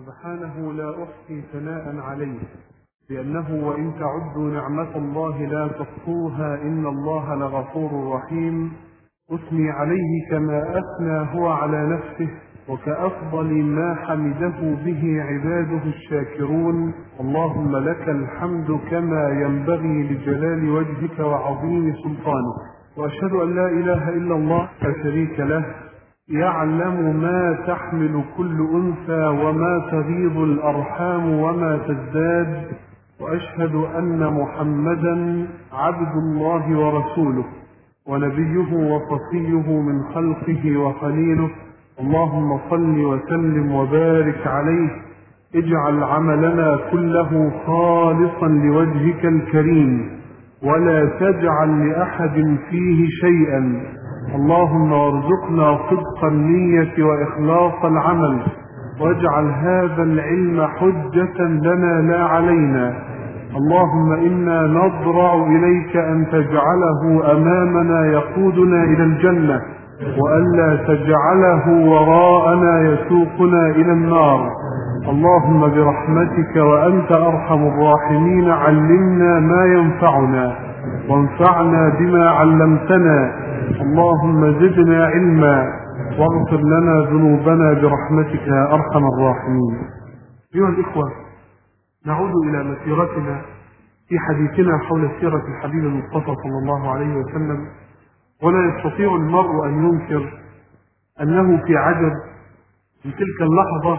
سبحانه لا أحصي ثناء عليه، لأنه وإن تعدوا نعمة الله لا تحصوها إن الله لغفور رحيم. أثني عليه كما أثنى هو على نفسه، وكأفضل ما حمده به عباده الشاكرون. اللهم لك الحمد كما ينبغي لجلال وجهك وعظيم سلطانك. وأشهد أن لا إله إلا الله لا شريك له، يعلم ما تحمل كل أنثى وما تغيض الأرحام وما تزداد. وأشهد أن محمدا عبد الله ورسوله ونبيه وصفيه من خلقه وخليله. اللهم صل وسلم وبارك عليه. اجعل عملنا كله خالصا لوجهك الكريم، ولا تجعل لأحد فيه شيئا. اللهم وارزقنا صدق النية وإخلاص العمل، واجعل هذا العلم حجة لنا لا علينا. اللهم إنا نضرع إليك أن تجعله أمامنا يقودنا إلى الجنة، وألا تجعله وراءنا يسوقنا إلى النار. اللهم برحمتك وأنت أرحم الراحمين علمنا ما ينفعنا، وانفعنا بما علمتنا. اللهم زدنا علما، واغفر لنا ذنوبنا برحمتك يا أرحم الراحمين. أيها الإخوة، نعود إلى مسيرتنا في حديثنا حول سيرة الحبيب المصطفى صلى الله عليه وسلم. ولا يستطيع المرء أن ينكر أنه في عجب من تلك اللحظة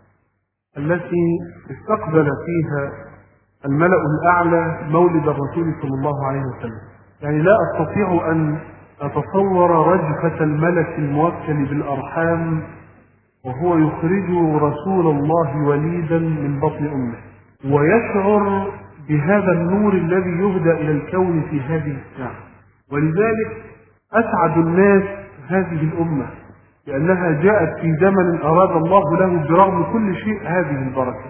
التي استقبل فيها الملأ الأعلى مولد الرسول صلى الله عليه وسلم. يعني لا أستطيع أن أتصور رجفة الملك الموكل بالأرحام وهو يخرج رسول الله وليدا من بطن أمه، ويشعر بهذا النور الذي يهدى إلى الكون في هذه الساعة. ولذلك أسعد الناس هذه الأمة، لأنها جاءت في زمن أراد الله له برغم كل شيء هذه البركة.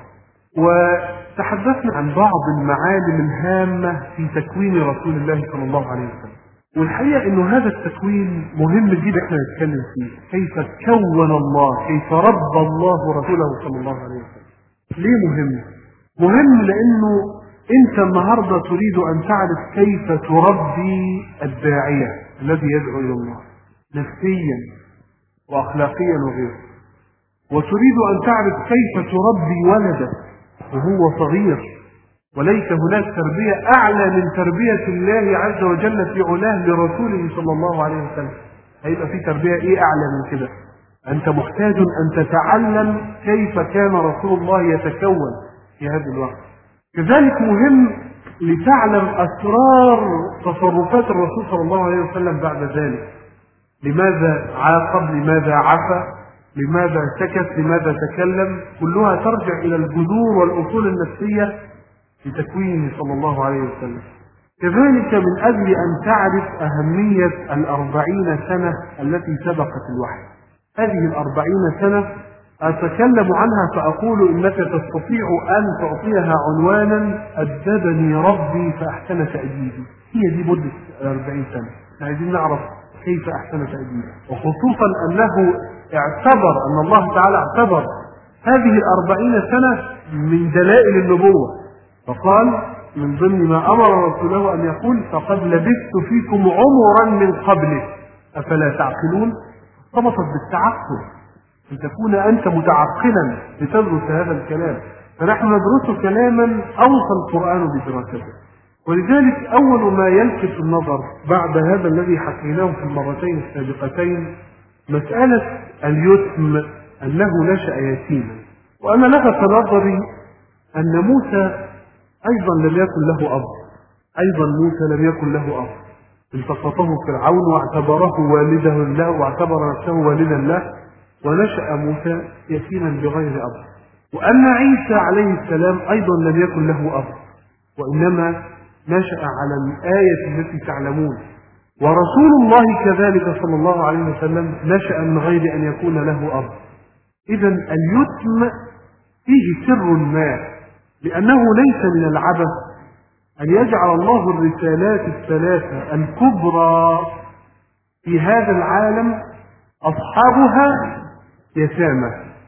وتحدثنا عن بعض المعالم الهامة في تكوين رسول الله صلى الله عليه وسلم، والحقيقة أنه هذا التكوين مهم جدا احنا نتكلم فيه. كيف كون الله، كيف ربى الله رسوله صلى الله عليه وسلم. ليه مهم؟ مهم لأنه أنت النهاردة تريد أن تعرف كيف تربي الداعية الذي يدعو إلى الله نفسيا وأخلاقيا وغيره، وتريد أن تعرف كيف تربي ولدك وهو صغير. وليس هناك تربية أعلى من تربية الله عز وجل في علاه لرسوله صلى الله عليه وسلم. هيبقى في تربية إيه أعلى من كده؟ أنت محتاج أن تتعلم كيف كان رسول الله يتكون في هذا الوقت. كذلك مهم لتعلم أسرار تصرفات الرسول صلى الله عليه وسلم بعد ذلك. لماذا عاقب؟ لماذا عفى؟ لماذا سكت؟ لماذا تكلم؟ كلها ترجع إلى الجذور والأصول النفسية في تكوينه صلى الله عليه وسلم. كذلك من أجل أن تعرف أهمية 40 سنة التي سبقت الوحي. هذه 40 سنة أتكلم عنها فأقول إنك تستطيع أن تعطيها عنوانا أدبني ربي فأحسن تأديبي. هي دي مدة 40 سنة. عايزين نعرف كيف أحسن تأديبي، وخصوصا أنه اعتبر أن الله تعالى اعتبر هذه 40 سنة من دلائل النبوة، فقال من ضمن ما أمر رسوله أن يقول فقد لبثت فيكم عمرا من قبله أفلا تعقلون. ارتبطت بالتعقل، لتكون أنت متعقلا لتدرس هذا الكلام. فنحن ندرس كلاما أوصى القرآن بدراسته. ولذلك أول ما يلفت النظر بعد هذا الذي حكيناه في المرتين السابقتين مسألة اليتم، أنه نشأ يتيما. وأنا لفت نظري أن موسى أيضا لم يكن له أب، أيضا موسى لم يكن له أب، التقطه فرعون واعتبره والده له واعتبر نفسه والدا له، ونشأ موسى يتيما بغير أب. وأن عيسى عليه السلام أيضا لم يكن له أب، وإنما نشأ على الآية التي تعلمون. ورسول الله كذلك صلى الله عليه وسلم نشأ من غير أن يكون له أب. إذن اليتم فيه سر ما، لأنه ليس من العبث أن يجعل الله الرسالات الثلاثة الكبرى في هذا العالم أصحابها يتامى.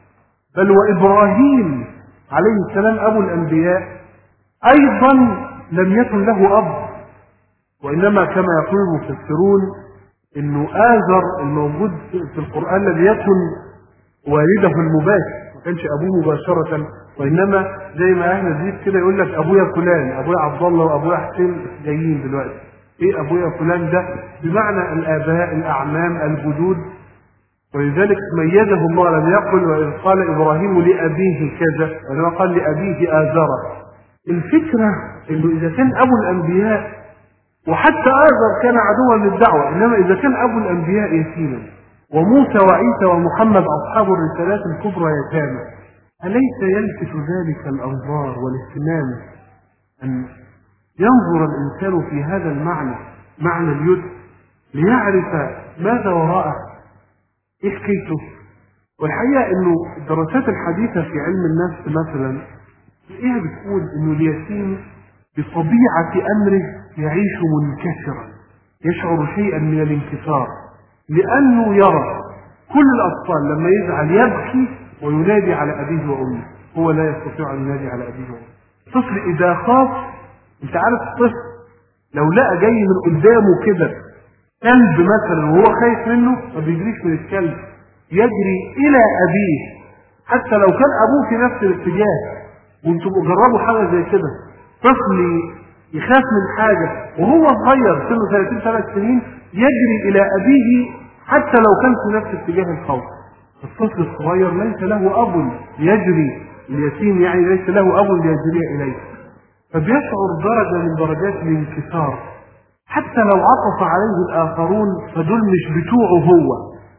بل وإبراهيم عليه السلام أبو الأنبياء أيضا لم يكن له أب، وإنما كما يقول المفسرون إنه آزر الموجود في القرآن لم يكن والده المباشر، ما كانش أبوه مباشرة، وإنما زي ما احنا زيد كده يقول لك أبويا فلان، أبويا عبد الله وأبويا حسين جايين دلوقتي. إيه أبويا فلان ده؟ بمعنى الآباء، الأعمام، الجدود. ولذلك ميزه الله، لم يقل وإذ قال إبراهيم لأبيه كذا، وإنما قال لأبيه آزر. الفكرة إنه إذا كان أبو الأنبياء، وحتى آزر كان عدوا للدعوة، إنما إذا كان أبو الأنبياء يتيما، وموسى وعيسى ومحمد أصحاب الرسالات الكبرى يتامى، أليس يلفت ذلك الأنظار والاهتمام أن ينظر الإنسان في هذا المعنى، معنى اليد، ليعرف ماذا وراءه، إيه حكايته؟ والحقيقة إنه الدراسات الحديثة في علم النفس مثلا إيه بتقول إنه اليتيم بطبيعة أمره يعيش منكسرا، يشعر شيئا من الانكسار، لأنه يرى كل الأطفال لما يزعل يبكي وينادي على أبيه وأمه، هو لا يستطيع أن ينادي على أبيه وأمه. الطفل إذا خاف، أنت عارف الطفل لو لقى جاي من قدامه كده كلب مثلا وهو خايف منه ما بيجريش من الكلب، يجري إلى أبيه حتى لو كان أبوه في نفس الاتجاه. وانتم جربوا حاجة زي كده، طفل يخاف من حاجة وهو صغير سنه 3 سنين يجري إلى أبيه حتى لو كان في نفس اتجاه الخوف. الطفل الصغير ليس له أب يجري، اليتيم يعني ليس له أب يجري إليه، فبيشعر درجة من درجات الانكسار. حتى لو عطف عليه الآخرون فدول مش بتوعه، هو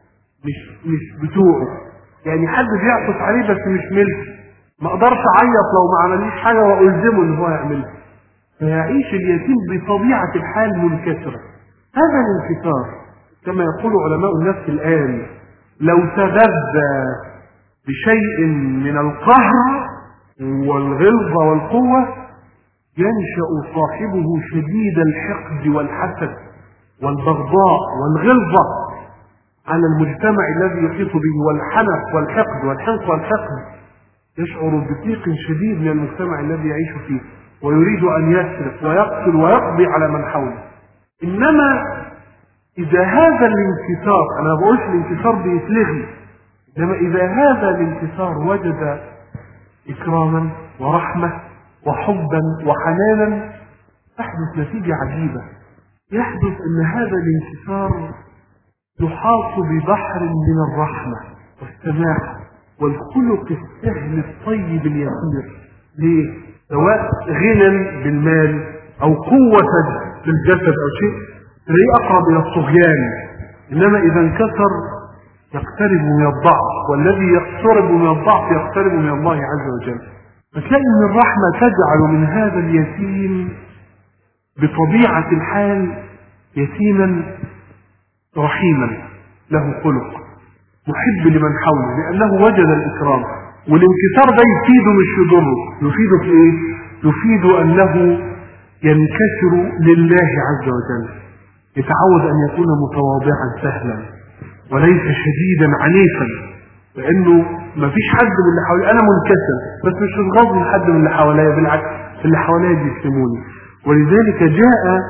مش بتوعه، يعني حد بيعطف عليه بس مش ملك، ما اقدرش اعيط لو ما عمليش حاجة والزمه ان هو يعملها. فيعيش اليتيم بطبيعة الحال منكسرة. هذا الانكسار كما يقول علماء النفس الآن لو تغذى بشيء من القهر والغلظة والقوة ينشأ صاحبه شديد الحقد والحسد والبغضاء والغلظة على المجتمع الذي يحيط به، والحنق والحقد والحنق والحقد، يشعر بضيق شديد من المجتمع الذي يعيش فيه ويريد أن يسرق ويقتل ويقضي على من حوله. إنما إذا هذا الانكسار، أنا ما بقولش الانكسار بيتلغي، إنما إذا هذا الانكسار وجد إكراما ورحمة وحبا وحنانا تحدث نتيجة عجيبة. يحدث أن هذا الانكسار يحاط ببحر من الرحمة والسماحة والخلق السهل الطيب اليسير. ليه؟ سواء غنى بالمال أو قوة في الجسد أو شيء تلاقيه أقرب إلى الطغيان، إنما إذا انكسر يقترب من الضعف، والذي يقترب من الضعف يقترب من الله عز وجل. فتلاقي أن الرحمة تجعل من هذا اليتيم بطبيعة الحال يتيما رحيما له خلق محب لمن حوله، لأنه وجد الإكرام. والانكسار ده يفيده مش يضره، يفيده في إيه؟ يفيد أنه ينكسر لله عز وجل، يتعود أن يكون متواضعا سهلا وليس شديدا عنيفا، لأنه ما فيش حد من اللي حواليه، أنا منكسر بس مش غاضب من حد من اللي حواليا، بالعكس اللي حواليا بيسلموني. ولذلك جاء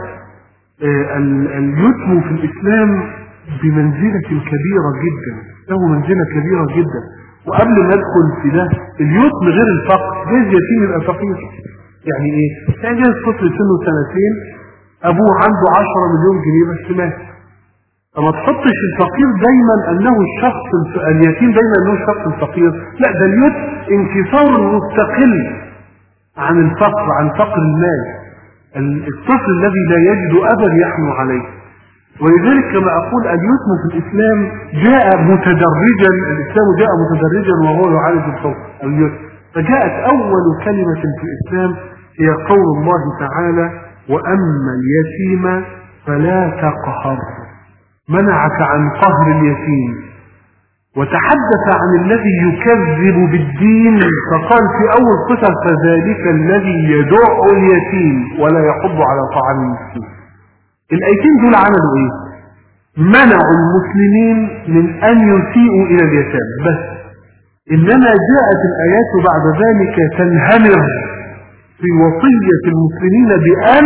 اليتم في الإسلام بمنزلة كبيرة جدا، له منزلة كبيرة جدا. وقبل ما ادخل في ده، اليتم غير الفقر، جايز يتيم يبقى فقير. يعني ايه؟ يعني جايز طفل سنه 2 ابوه عنده 10 مليون جنيه بس مات. فما تحطش الفقير دايما انه الشخص اليتيم دايما انه الشخص الفقير، لا، ده اليتم انكسار مستقل عن الفقر، عن فقر المال. الطفل الذي لا يجد ابا يحنو عليه. ولذلك كما أقول اليتم في الإسلام جاء متدرجا، الإسلام جاء متدرجا وهو يعالج اليتم. فجاءت أول كلمة في الإسلام هي قول الله تعالى: وأما اليتيم فلا تقهر، منعك عن قهر اليتيم، وتحدث عن الذي يكذب بالدين فقال في أول قصة: فذلك الذي يدع اليتيم ولا يحض على طعام المسكين. الآيتين دول عملوا ايه؟ منعوا المسلمين من ان يسيئوا الى اليتامى بس. إنما جاءت الآيات بعد ذلك تنهمر في وصية المسلمين بأن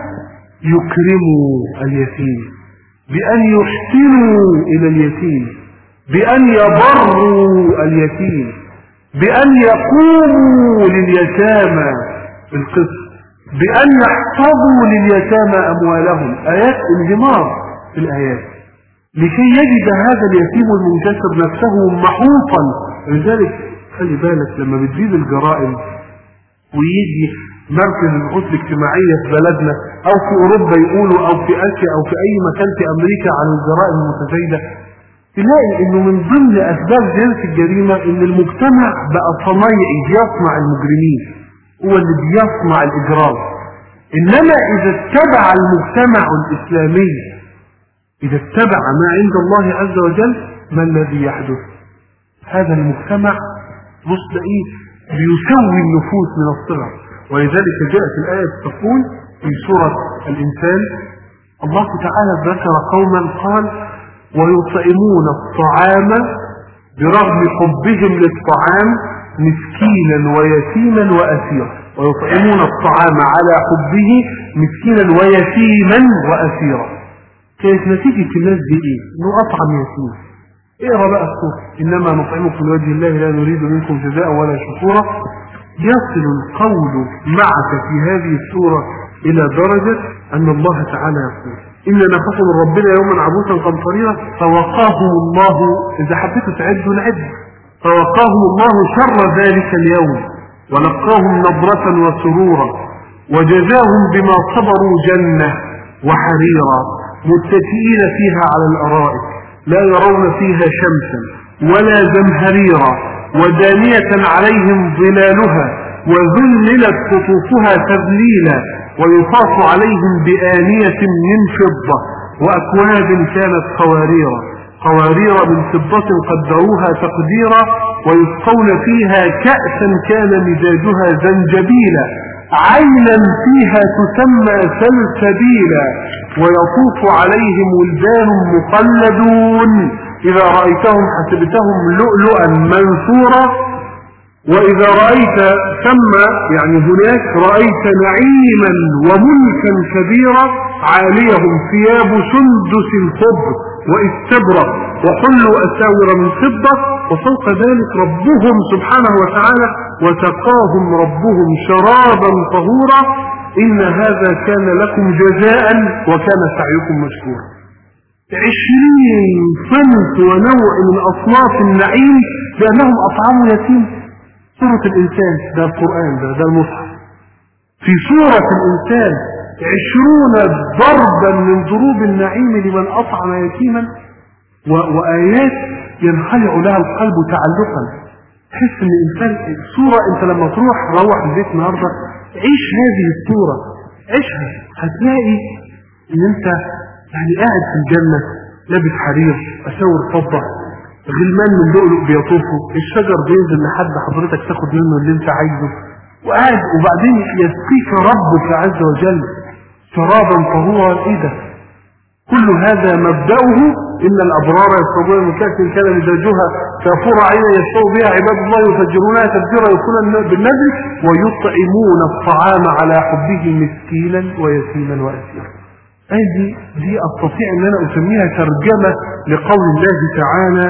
يكرموا اليتيم، بأن يحسنوا إلى اليتيم، بأن يبروا اليتيم، بأن يقوموا لليتامى بالقسط، بأن يحفظوا لليتامى أموالهم. آيات انهمار في الآيات لكي يجد هذا اليتيم المنكسر نفسه محوطا. لذلك خلي بالك لما بتزيد الجرائم ويجي مركز البحوث الاجتماعية في بلدنا أو في أوروبا يقولوا أو في آسيا أو في أي مكان في أمريكا عن الجرائم المتزايدة، تلاقي إنه من ضمن أسباب زيادة الجريمة إن المجتمع بقى صنايعي بيصنع المجرمين، هو اللي بيصنع الإجرام. إنما إذا اتبع المجتمع الإسلامي، إذا اتبع ما عند الله عز وجل، ما الذي يحدث؟ هذا المجتمع مستقيم بيسوي النفوس من الصغر. ولذلك جاءت الآية تقول في سورة الإنسان الله تعالى ذكر قوما قال ويطعمون الطعام برغم حبهم للطعام مسكينا ويتيما وأسيرا. ويطعمون الطعام على حبه مسكينا ويتيما وأسيرا. كانت نتيجة الناس دي ايه؟ انه أطعم يتيم. اقرأ بقى السورة إنما نطعمكم لوجه الله لا نريد منكم جزاء ولا شكورا. يصل القول معك في هذه السورة إلى درجة أن الله تعالى يقول إننا نخاف من ربنا يوما عبوسا قمطريرا فوقاهم الله، إذا حبيتوا تعدوا العد، فوقاهم الله شر ذلك اليوم ولقاهم نضرة وسرورا وجزاهم بما صبروا جنة وحريرا متكئين فيها على الأرائك لا يرون فيها شمسا ولا زمهريرا ودانية عليهم ظلالها وذللت قطوفها تذليلا ويطاف عليهم بآنية من فضة وأكواب كانت قوارير من فضة قدروها تقديرا ويسقون فيها كأسا كان مزاجها زنجبيلا عينا فيها تسمى سلسبيلا ويطوف عليهم ولدان مخلدون إذا رأيتهم حسبتهم لؤلؤا منثورا وإذا رأيت ثم يعني هناك رأيت نعيما وملكا كبيرا عاليهم ثياب سندس خضر واستبرق وحلوا أساور من فضة وفوق ذلك ربهم سبحانه وتعالى وسقاهم ربهم شرابا طهورا إن هذا كان لكم جزاء وكان سعيكم مشكورا. 20 صنف ونوع من أصناف النعيم لأنهم أطعموا يتيم. سورة الإنسان ده القرآن ده المصحف. في سورة الإنسان 20 ضربا من ضروب النعيم لمن أطعم يتيما وآيات ينخلع لها القلب تعلقا. تحس ان الإنسان السورة انت لما روح البيت النهارده عيش هذه السورة، عيشها، هتلاقي ان انت يعني قاعد في الجنة لابس حرير أساور فضة غلمان من لؤلؤ بيطوفوا، الشجر بينزل لحد حضرتك تاخد منه اللي انت عايزه وقاعد وبعدين يسقيك ربك عز وجل شرابا طهورا. ايه ده؟ كل هذا مبدأه إن الأبرار يشربون من كأس كان مزاجها كافورا عينا يشرب بها عباد الله يفجرونها تفجيرا يكون بالنذر ويطعمون الطعام على حبه مسكينا ويتيما وأسيرا. دي أستطيع أن أنا أسميها ترجمة لقول الله تعالى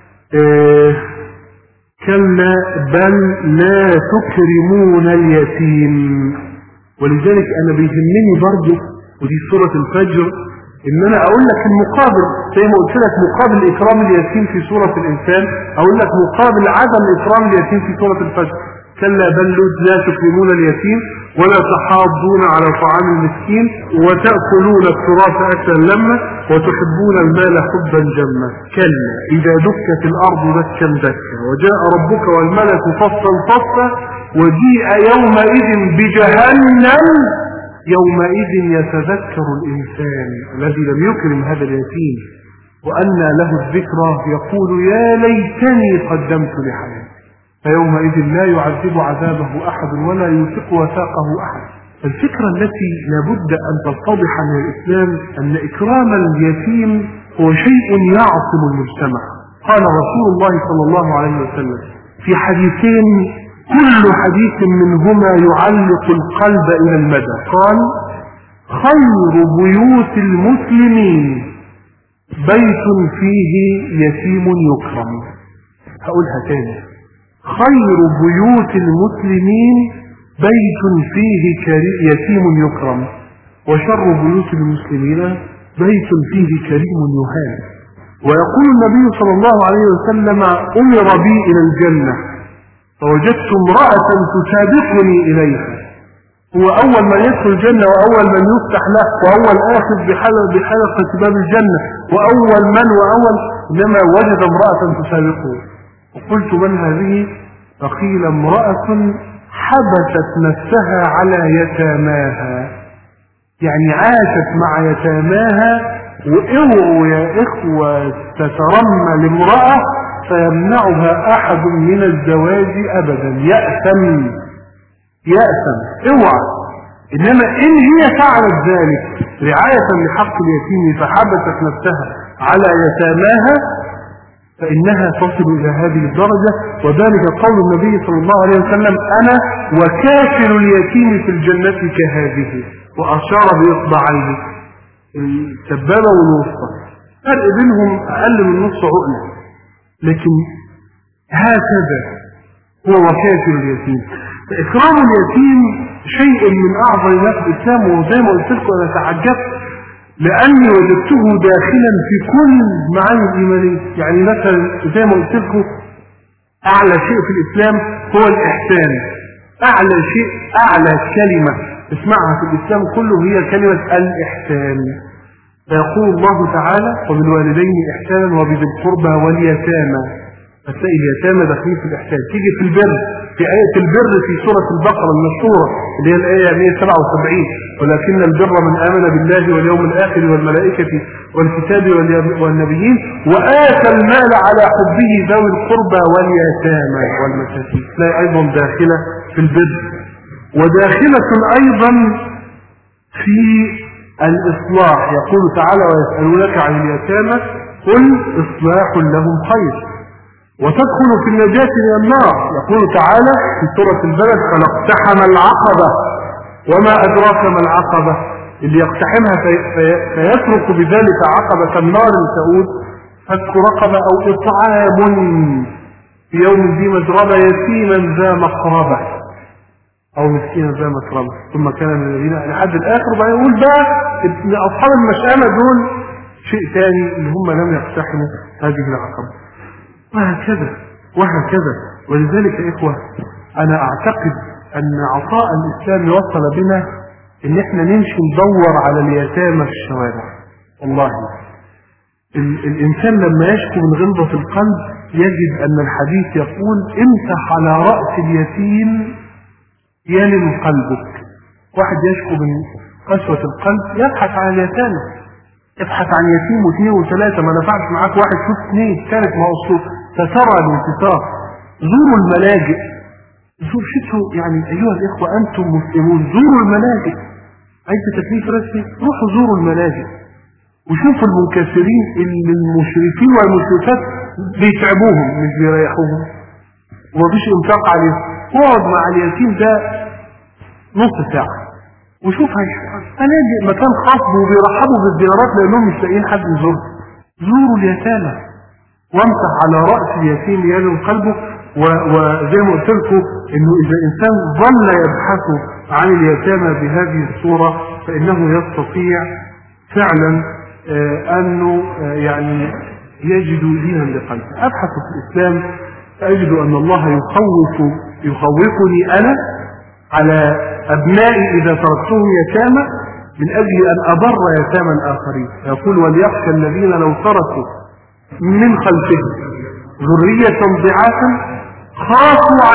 كلا بل لا تكرمون اليتيم. ولذلك أنا بيهمني برضو ودي سورة الفجر إن أنا أقول لك المقابل زي ما قلت لك مقابل إكرام اليتيم في سورة الإنسان أقول لك مقابل عدم إكرام اليتيم في سورة الفجر. كلا بل لا تكرمون اليتيم ولا تحاضون على طعام المسكين وتأكلون التراث أكلا لما وتحبون المال حبا جما. كلا إذا دكت الأرض دكا دكا وجاء ربك والملك صفا صفا وجيء يومئذ بجهنم يومئذ يتذكر الإنسان الذي لم يكرم هذا اليتيم وأنى له الذكرى يقول يا ليتني قدمت لحياتي فيومئذ لا يعذب عذابه أحد ولا يوثق وثاقه أحد. الفكرة التي لابد أن تتضح من الإسلام أن إكرام اليتيم هو شيء يعصم المجتمع. قال رسول الله صلى الله عليه وسلم في حديثين كل حديث منهما يعلق القلب إلى المدى. قال: خير بيوت المسلمين بيت فيه يتيم يكرم. هقولها تاني: خير بيوت المسلمين بيت فيه يتيم يكرم، وشر بيوت المسلمين بيت فيه كريم يهان. ويقول النبي صلى الله عليه وسلم: أمر بي إلى الجنة فوجدت امرأة تسابقني إليها. هو أول من يدخل الجنة وأول من يفتح له وأول آخذ بحلقة باب الجنة وأول إنما وجد امرأة تسابقه. وقلت: من هذه؟ فقيل: امرأة حبست نفسها على يتاماها، يعني عاشت مع يتاماها. واوعوا يا إخوة تترمى لامرأة فيمنعها أحد من الزواج أبدا، يأثم. اوعى. إنما إن هي فعلت ذلك رعاية لحق اليتيم فحبست نفسها على يتاماها فإنها تصل إلى هذه الدرجة. وذلك قول النبي صلى الله عليه وسلم: أنا وكافل اليتيم في الجنة كهذه، وأشار بإصبعيه السبابة والوسطى، فرق بينهم أقل من نص عقلة، لكن هكذا هو وكافل اليتيم. فإكرام اليتيم شيء من أعظم ما في الإسلام. وزي ما قلت لكم أنا تعجبت لأني وجدته داخلا في كل معاني الإيمانية. يعني مثلا زي ما قلت لكم أعلى شيء في الإسلام هو الإحسان. أعلى كلمة اسمعها في الإسلام كله هي كلمة الإحسان. فيقول الله تعالى: وبالوالدين إحسانا وبذي القربى واليتامى. فتلاقي اليتامى داخلين في الإحسان. تيجي في البر، في آية البر في سورة البقرة المشهورة اللي هي الآية 177: ولكن البر من آمن بالله واليوم الآخر والملائكة والكتاب والنبيين وآتى المال على حبه ذوي القربى واليتامى والمساكين. تلاقي أيضا داخلة في البر، وداخلة أيضا في الإصلاح. يقول تعالى: ويسألونك عن اليتامى قل إصلاح لهم خير. وتدخل في النجاة من النار. يقول تعالى في سورة البلد: فلاقتحم العقبة وما أدراك ما العقبة. اللي يقتحمها فيترك بذلك عقبة النار تؤود فك رقبة أو إطعام في يوم ذي مسغبة يتيما ذا مقربة أو مسكينا ذا مسربة ثم كان من الذين لحد الآخر. وبعدين يقول بقى أصحاب المشأمة دول شيء ثاني اللي هم لم يقتحموا هذه العقبة. وهكذا. ولذلك يا إخوة أنا أعتقد أن عطاء الإسلام وصل بنا إن إحنا نمشي ندور على اليتامى في الشوارع. والله الإنسان لما يشكو من غلظة القلب يجد أن الحديث يقول: امسح على رأس اليتيم يلم قلبك. واحد يشكو من قسوة القلب يبحث عن اليتامى، ابحث عن يتيم واثنين وثلاثة، ما نفعش معاك واحد شوف اثنين ثالث، ما أصله تسرع الانتصار. زوروا الملاجئ. شفتوا يعني أيها الإخوة أنتم مسلمون زوروا الملاجئ. عايز تكليف رسمي روحوا زوروا الملاجئ وشوفوا المنكسرين اللي المشرفين والمشرفات بيتعبوهم مش بيريحوهم ومفيش انفاق عليهم. اقعد مع اليتيم ده نص ساعة وشوف هنلاقي مكان خاص وبيرحبوا بالزيارات لأنهم مش لاقيين حد يزورهم. زوروا اليتامى وامسح على رأس اليتيم يلم قلبه. وزي ما قلت لكم انه اذا الانسان ظل يبحث عن اليتامى بهذه الصورة فانه يستطيع فعلا انه يعني يجد دينا لقلبه. ابحث في الاسلام فاجد ان الله يخوفني انا على ابنائي اذا تركتهم يتامى من اجل ان اضر يتامى الاخرين. يقول: وليخشى الذين لو تركوا من خلفهم ذرية ضعافا خافوا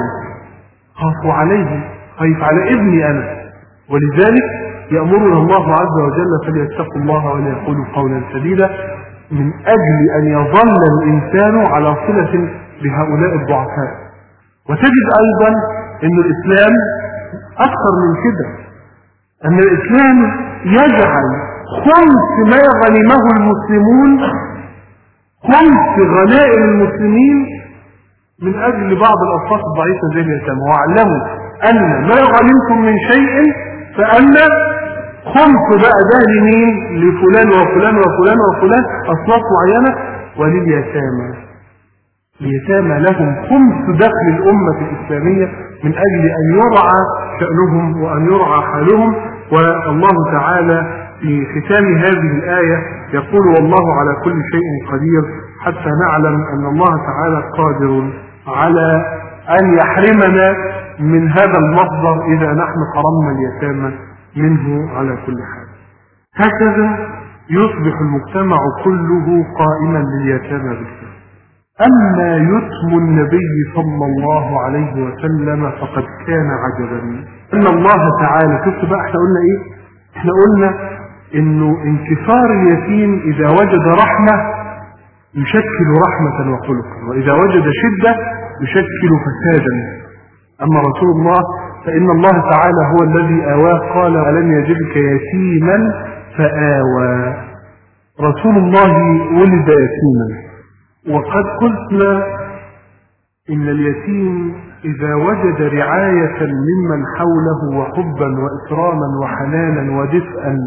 عليهم خايف على ابني انا. ولذلك يأمرنا الله عز وجل فليتقوا الله وليقولوا قولا سديدا من اجل ان يظل الانسان على صلة بهؤلاء الضعفاء. وتجد ايضا ان الاسلام اكثر من كده، ان الاسلام يجعل خمس ما غنمه المسلمون، خمس غنائم المسلمين من أجل بعض الأشخاص الضعيفة زي اليتامى. واعلموا أن ما غنمتم من شيء فأن خمس بقى ده لمين؟ لفلان وفلان وفلان وفلان، أصناف معينة، ولليتامى. اليتامى لهم خمس دخل الأمة الإسلامية من أجل أن يرعى شأنهم وأن يرعى حالهم. والله تعالى في ختام هذه الآية يقول: والله على كل شيء قدير، حتى نعلم أن الله تعالى قادر على أن يحرمنا من هذا المصدر إذا نحن حرمنا اليتامى منه على كل حال. هكذا يصبح المجتمع كله قائما لليتامى بالفعل. أما يتم النبي صلى الله عليه وسلم فقد كان عجبا. أن الله تعالى، شفت بقى احنا قلنا ايه؟ احنا قلنا انه انكسار اليتيم اذا وجد رحمة يشكل رحمة وخلقا، واذا وجد شدة يشكل فسادا. اما رسول الله فان الله تعالى هو الذي آواه، قال: ألم يجدك يتيما فآوى. رسول الله ولد يتيما، وقد قلنا إن اليتيم إذا وجد رعاية ممن حوله وحبا وإكراما وحنانا ودفئا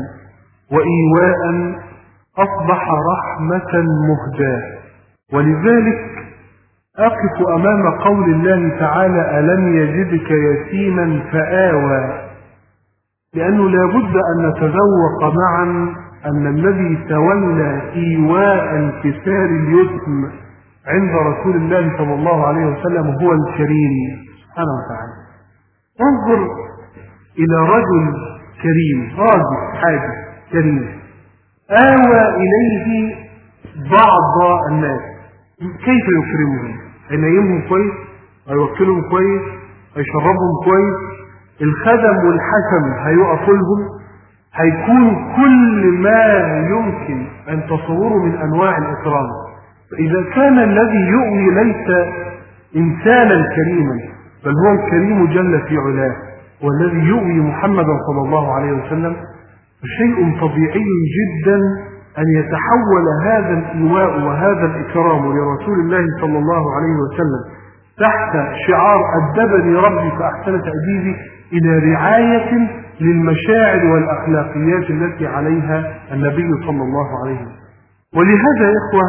وإيواء أصبح رحمة مهداة. ولذلك أقف أمام قول الله تعالى: ألم يجدك يتيما فآوى، لأنه لا بد أن نتذوق معا أن الذي تولى إيواء انكسار اليتم عند رسول الله صلى الله عليه وسلم هو الكريم سبحانه وتعالى. انظر إلى رجل كريم، راجل حاجة كريم، آوى إليه بعض الناس. كيف يكرمهم؟ هينيمهم كويس، هيوكلهم كويس، هيشربهم كويس، الخدم والحكم هيقفوا لهم، هيكون كل ما يمكن أن تصوروا من أنواع الإكرام. فإذا كان الذي يؤوي ليس إنسانا كريما بل هو الكريم جل في علاه، والذي يؤوي محمدا صلى الله عليه وسلم، فشيء طبيعي جدا أن يتحول هذا الإيواء وهذا الإكرام لرسول الله صلى الله عليه وسلم تحت شعار أدبني ربي فأحسن تأديبي إلى رعاية للمشاعر والأخلاقيات التي عليها النبي صلى الله عليه وسلم. ولهذا يا إخوة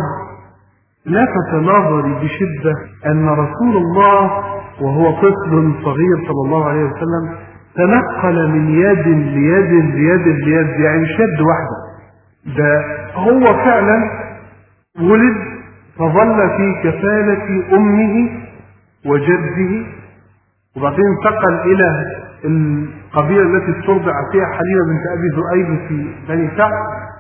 لفت نظري بشدة أن رسول الله وهو طفل صغير صلى الله عليه وسلم تنقل من يد ليد ليد ليد، يعني شد واحدة. ده هو فعلا ولد فظل في كفالة أمه وجده، وبعدين انتقل إلى القبيلة التي استرضع فيها حليمة بنت أبي ذؤيب في بني سعد،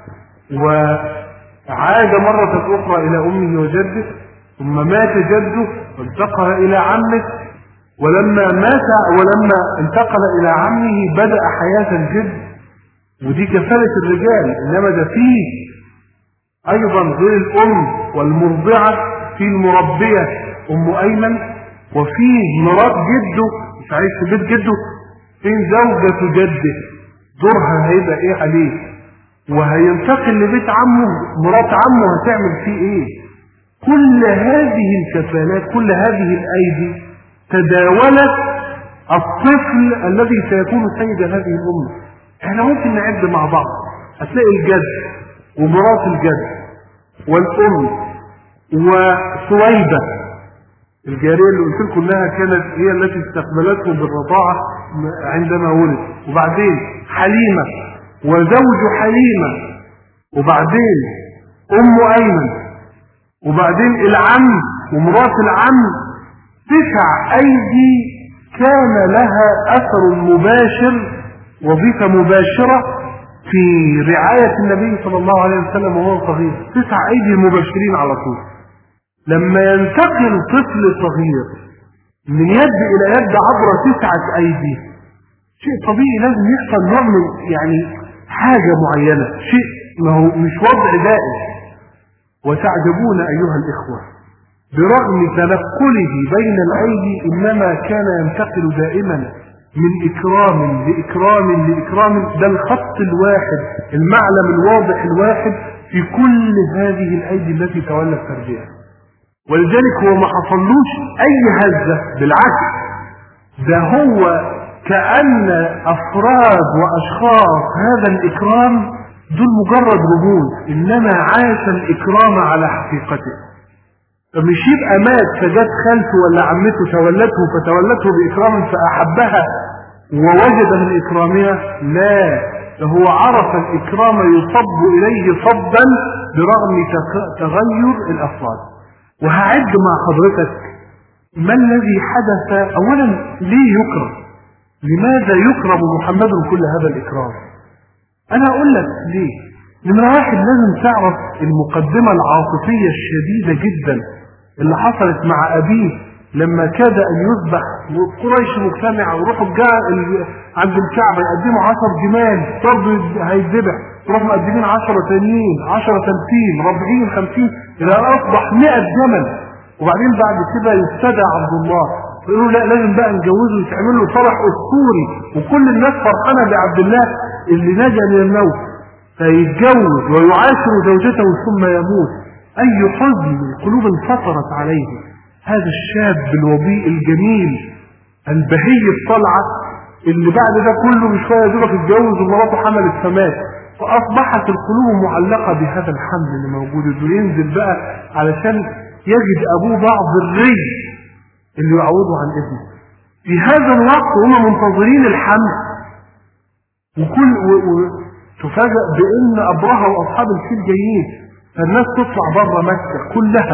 وعاد مرة أخرى إلى أمه وجده، ثم مات جده وانتقل إلى عمه، ولما انتقل إلى عمه بدأ حياة الجد، ودي كفالة الرجال. إنما ده فيه أيضا غير الأم والمرضعة في المربية أم أيمن، وفيه مرات جده مش عايش في بيت جده، فين زوجة جده دورها هيبقى ايه عليه، وهينتقل لبيت عمه مرات عمه هتعمل فيه ايه. كل هذه الكفالات، كل هذه الأيدي تداولت الطفل الذي سيكون سيد هذه الأمة. احنا ممكن نعد مع بعض، هتلاقي الجد ومرات الجد والأم وسويبة الجارية اللي قلت لكم انها كانت هي التي استقبلته بالرضاعة عندما ولد، وبعدين حليمة وزوج حليمة، وبعدين أم أيمن، وبعدين العم ومرات العم. 9 أيدي كان لها أثر مباشر، وظيفة مباشرة في رعاية النبي صلى الله عليه وسلم وهو صغير. 9 أيدي مباشرين على طول. لما ينتقل طفل صغير من يد إلى يد عبر 9 أيدي، شيء طبيعي لازم يحصل نوع من يعني حاجة معينة، شيء ما هو مش وضع دائم. وتعجبون أيها الإخوة برغم تنقله بين الأيدي إنما كان ينتقل دائما من إكرام لإكرام لإكرام. ده الخط الواحد، المعلم الواضح الواحد في كل هذه الأيدي التي تولت تربيتها. ولذلك هو ما حصلوش اي هزة، بالعكس ده هو كأن افراد واشخاص هذا الاكرام دول مجرد رموز، انما عاش الاكرام على حقيقته. فمش يبقى مات فجت خالته ولا عمته تولته فتولته باكرام فاحبها ووجد من اكرامها، لا، هو عرف الاكرام يصب اليه صبا برغم تغير الافراد. وهعد مع حضرتك ما الذي حدث. اولا ليه يكرم؟ لماذا يكرم محمد كل هذا الاكرام؟ انا اقول لك ليه. نمرة واحد، لازم تعرف المقدمة العاطفية الشديدة جدا اللي حصلت مع ابيه لما كاد ان يذبح وقريش مجتمعة ويروحوا عند الكعبة يقدموا 10 جمال برضه هيتذبح، يروحوا مقدمين 10 تانيين، 10 تمثيل، 40 50 الى اصبح 100 جمل. وبعدين بعد كده يستدعى عبد الله يقولوا لا لازم بقى نجوزه ويتعمل له فرح اسطوري وكل الناس فرحانه بعبد الله اللي نجا من الموت، فيتجوز ويعاشر زوجته ثم يموت. اي حزن القلوب انفطرت عليه هذا الشاب الوضيء الجميل البهي الطلعه اللي بعد ده كله بشويه يدرك يتجوز ومراته حملت فمات، فاصبحت القلوب معلقه بهذا الحمل اللي موجود، انه ينزل بقى علشان يجد ابوه بعض الري اللي يعوضه عن ابنه. في هذا الوقت هم منتظرين الحمل، تفاجأ بان ابرهة واصحاب الفيل جايين، فالناس تطلع بره مكة كلها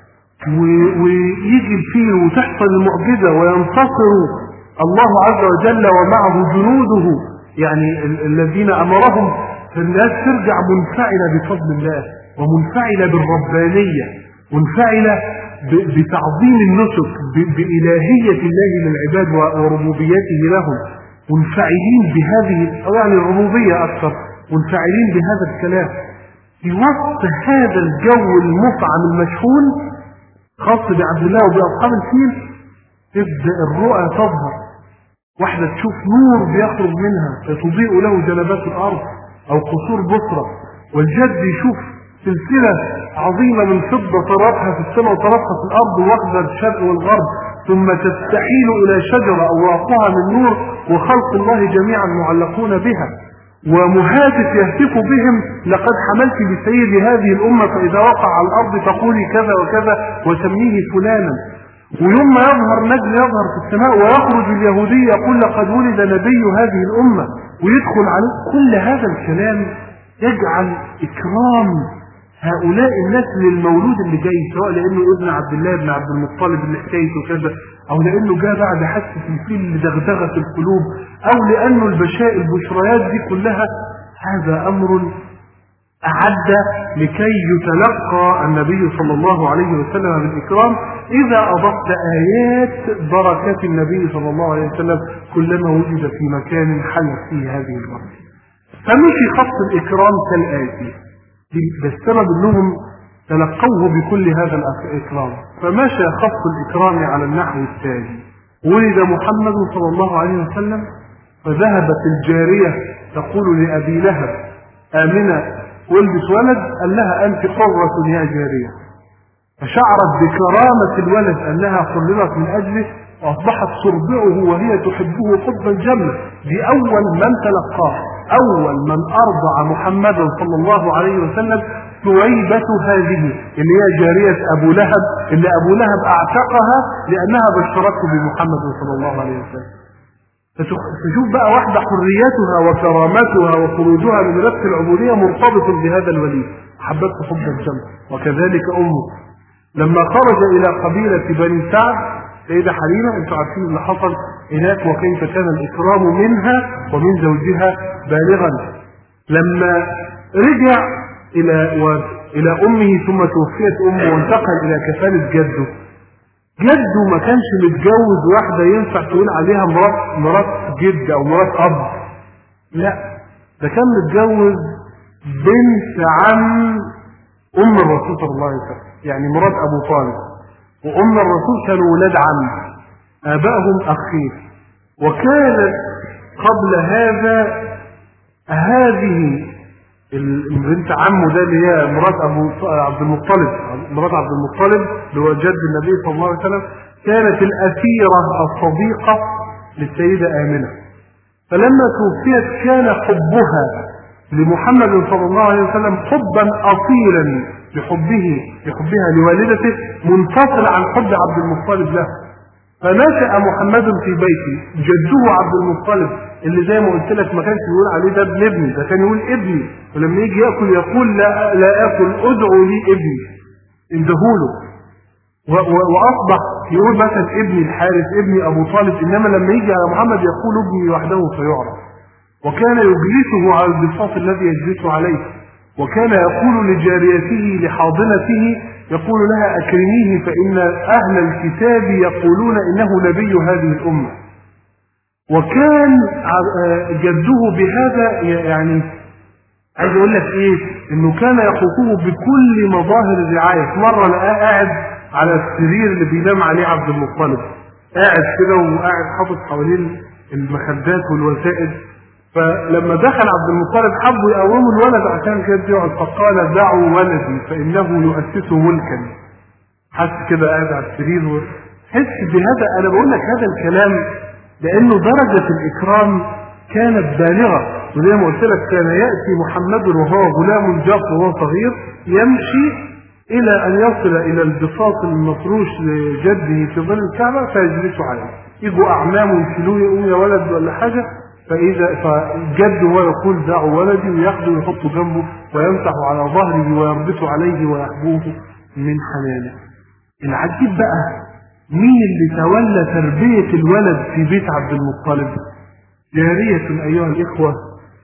ويجي الفيل وتحصل المعجزة وينتصر الله عز وجل ومعه جنوده يعني الذين امرهم، فالناس ترجع منفعلة بفضل الله ومنفعلة بالربانية، منفعلة بتعظيم النسك بإلهية الله للعباد وربوبيته لهم، منفعلين بهذه يعني الربوبية أكثر، منفعلين بهذا الكلام. في وسط هذا الجو المفعم المشحون خاص بعبد الله وبأصحاب الفيل تبدأ الرؤى تظهر، واحدة تشوف نور بيخرج منها فتضيء له جنبات الأرض أو قصور بصرة، والجد يشوف سلسلة عظيمة من فضة طرفها في السماء وطرفها في الأرض واخذة الشرق والغرب، ثم تستحيل إلى شجرة أوراقها من نور وخلق الله جميعا معلقون بها، ومهاتف يهتف بهم لقد حملت بسيد هذه الأمة فإذا وقع على الأرض تقولي كذا وكذا وسميه فلانا. ويوم ما يظهر نجم يظهر في السماء ويخرج اليهودي يقول لقد ولد نبي هذه الأمة ويدخل عليه. كل هذا الكلام يجعل إكرام هؤلاء الناس للمولود اللي جاي، سواء لأنه ابن عبد الله بن عبد المطلب اللي حكايته كذا، أو لأنه جاء بعد حادثة الفيل اللي دغدغت القلوب، أو لأنه البشريات دي كلها. هذا أمر أعد لكي يتلقى النبي صلى الله عليه وسلم بالإكرام إذا أضفت آيات بركات النبي صلى الله عليه وسلم كلما وجد في مكان حل فيه هذه البركة. فمشي خط الإكرام كالآتي، بالسبب أنهم تلقوه بكل هذا الإكرام. فمشى خط الإكرام على النحو التالي: ولد محمد صلى الله عليه وسلم فذهبت الجارية تقول لأبي لهب: آمنة ولدت ولد، قال لها: أنت قرة يا جارية. فشعرت بكرامة الولد أنها خلقت من أجله وأصبحت ترضعه وهي تحبه حبا جما. دي أول من تلقاه، أول من أرضع محمدا صلى الله عليه وسلم ثويبة هذه اللي هي جارية أبو لهب، اللي أبو لهب أعتقها لأنها بشرته بمحمد صلى الله عليه وسلم. تشوف بقى واحدة حريتها وكرامتها وخروجها من نفس العبودية مرتبط بهذا الولي، حبته حبا جما. وكذلك أمه لما خرج إلى قبيلة بني سعد سيدة حليمة، انتم عارفين اللي حصل هناك وكيف كان الإكرام منها ومن زوجها بالغا. لما رجع إلى أمه ثم توفيت أمه وانتقل إلى كفالة جده ما كانش متجوز واحدة ينفع تقول عليها مرات جد أو مرات أب، لا، ده كان متجوز بنت عم أم الرسول صلى الله عليه وسلم، يعني مرات أبو طالب وأم الرسول كانوا ولاد عم، آبائهم أخيه. وكانت قبل هذا هذه بنت عمه ده اللي هي مرات عبد المطلب، مرات عبد المطلب اللي هو جد النبي صلى الله عليه وسلم، كانت الأسيرة الصديقة للسيدة آمنة. فلما توفيت كان حبها لمحمد صلى الله عليه وسلم حبا أصيلا لحبها لوالدته منفصل عن حب عبد المطلب له. فنشأ محمد في بيته، جده عبد المطلب اللي زي ما قلت لك ما كانش يقول عليه ده ابن ابني، ده كان يقول ابني، ولما يجي ياكل يقول لا اكل، ادعوا لي ابني، اندهوله. واصبح يقول مثلا ابني الحارث، ابني ابو طالب، انما لما يجي على محمد يقول ابني وحده فيعرف. وكان يجلسه على البساط الذي يجلس عليه، وكان يقول لجاريته لحاضنته، يقول لها أكرميه فإن أهل الكتاب يقولون إنه نبي هذه الأمة. وكان جده بهذا يعني عايز أقول لك إيه، إنه كان يخوفه بكل مظاهر الرعاية. مرة لقاه قاعد على السرير اللي بينام عليه عبد المطلب، قاعد كده وقاعد حاطط حوالين المخدات والوسائد. فلما دخل عبد المطلب حبوا يقوموا الولد عشان كده يقعد، فقال دعوا ولدي فإنه يؤسس ملكا. حس كده قاعد على السرير، حس بهذا. أنا بقول لك هذا الكلام لأنه درجة الإكرام كانت بالغة. وزي ما قلت لك كان يأتي محمد وهو غلام جاف وهو صغير، يمشي إلى أن يصل إلى البساط المفروش لجده في ظل الكعبة فيجلس عليه. يجوا أعمامه يشيلوه، يقول يا ولد ولا حاجة، فجده هو يقول دعوا ولدي، وياخده ويحطه جنبه ويمسح على ظهره ويربط عليه ويحبوه من حنانه. العجيب بقى مين اللي تولى تربية الولد في بيت عبد المطلب؟ جارية أيها الإخوة.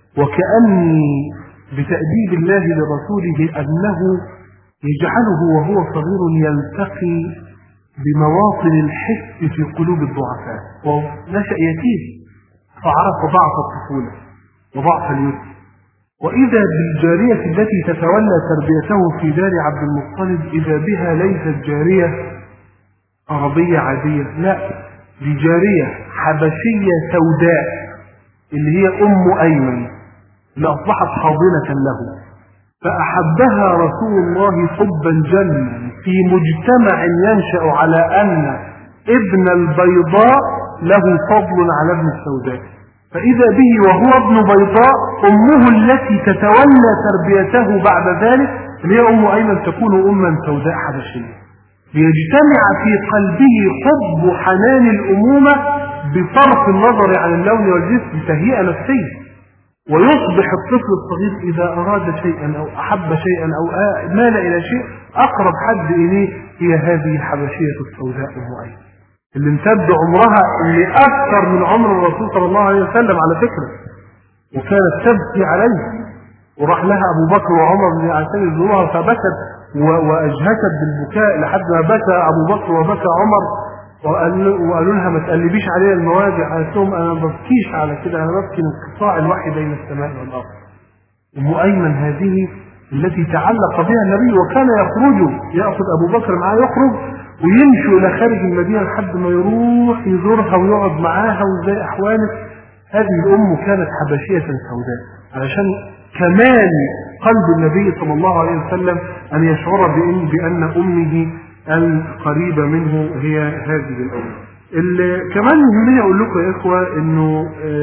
وكأني بتأديب الله لرسوله أنه يجعله وهو صغير يلتقي بمواطن الحس في قلوب الضعفاء. ونشأ يتيم فعرف ضعف الطفولة وضعف اليتم. وإذا بالجارية التي تتولى تربيته في دار عبد المطلب إذا بها ليست جارية عربية عادية، لا، دي جارية حبشية سوداء اللي هي أم أيمن اللي أصبحت حاضنة له. فأحبها رسول الله حبا جما في مجتمع ينشأ على أن ابن البيضاء له فضل على ابن السوداء. فإذا به وهو ابن بيضاء أمه التي تتولى تربيته بعد ذلك اللي هي أم أيمن تكون أما سوداء حبشية، ليجتمع في قلبه حب حنان الأمومة بصرف النظر عن اللون والجسم تهيئة نفسية. ويصبح الطفل الصغير إذا أراد شيئا أو أحب شيئا أو مال إلى شيء أقرب حد إليه هي هذه الحبشية السوداء أم أيمن اللي امتد عمرها اللي أكثر من عمر الرسول صلى الله عليه وسلم على فكرة، وكانت تبكي عليه. وراح لها أبو بكر وعمر عشان يزوروها فبكت وأجهشت بالبكاء لحد ما بكى أبو بكر وبكى عمر، وقالوا لها ما تقلبيش عليها المواجع. قالت لهم أنا ما ببكيش على كده، أنا ببكي من انقطاع الوحي بين السماء والأرض. أم أيمن هذه التي تعلق بها النبي، وكان يخرج يأخذ أبو بكر معاه يخرج ويمشوا إلى خارج المدينة لحد ما يروح يزورها ويقعد معاها وزي أحوالك. هذه الأم كانت حبشية سوداء علشان كمال قلب النبي صلى الله عليه وسلم أن يشعر بأن أمه القريبة منه هي هذه الأم. كمان يهمني أقول لكم يا إخوة إنه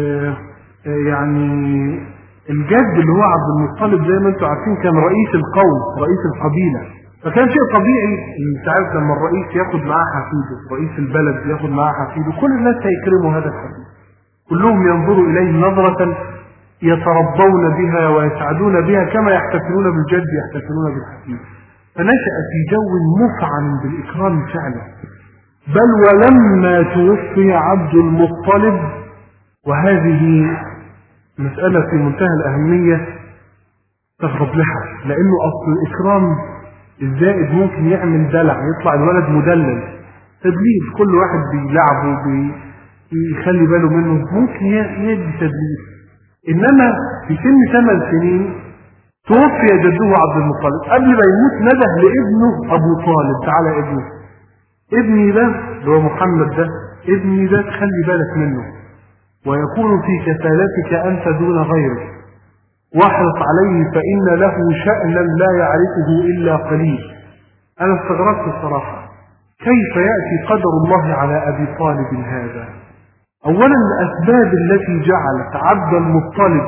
يعني الجد اللي هو عبد المطلب زي ما أنتم عارفين كان رئيس القوم، رئيس القبيلة. فكان شيء طبيعي انت عارف لما الرئيس ياخد معاه حفيده، رئيس البلد ياخد معاه حفيده، كل الناس هيكرموا هذا الحفيد، كلهم ينظروا اليه نظرة يترضون بها ويسعدون بها كما يحتفلون بالجد يحتفلون بالحفيد. فنشأ في جو مفعم بالإكرام فعلا. بل ولما توفي عبد المطلب، وهذه مسألة في منتهى الأهمية تغرب لها، لأنه أصل الإكرام الزائد ممكن يعمل دلع، يطلع الولد مدلل تدليل، كل واحد بيلعبه بيخلي باله منه ممكن يدي تدليل. إنما في سن 8 سنين توفي جده عبد المطلب، قبل ما يموت نده لابنه أبو طالب تعالى ابني ده اللي هو محمد ده، ابني ده تخلي بالك منه ويكون في كفالتك أنت دون غيرك، واحرص عليه فإن له شأنا لا يعرفه إلا قليل. أنا استغربت الصراحة، كيف يأتي قدر الله على أبي طالب هذا؟ أولا الأسباب التي جعلت عبد المطلب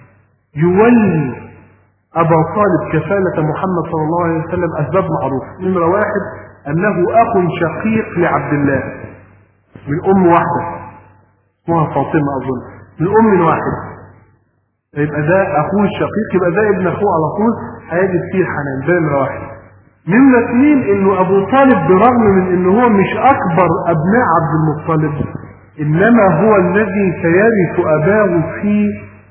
يولي أبا طالب كفالة محمد صلى الله عليه وسلم أسباب معروفة. نمرة واحد أنه أخ شقيق لعبد الله من أم واحدة اسمها فاطمة أظن، من أم واحدة، يبقى ده أخوه الشقيق، يبقى ده ابن أخوه على طول، هيجد فيه الحنان. ده نمرة واحد. نمرة اثنين إنه أبو طالب برغم من إنه هو مش أكبر أبناء عبد المطلب، إنما هو الذي سيرث أباه في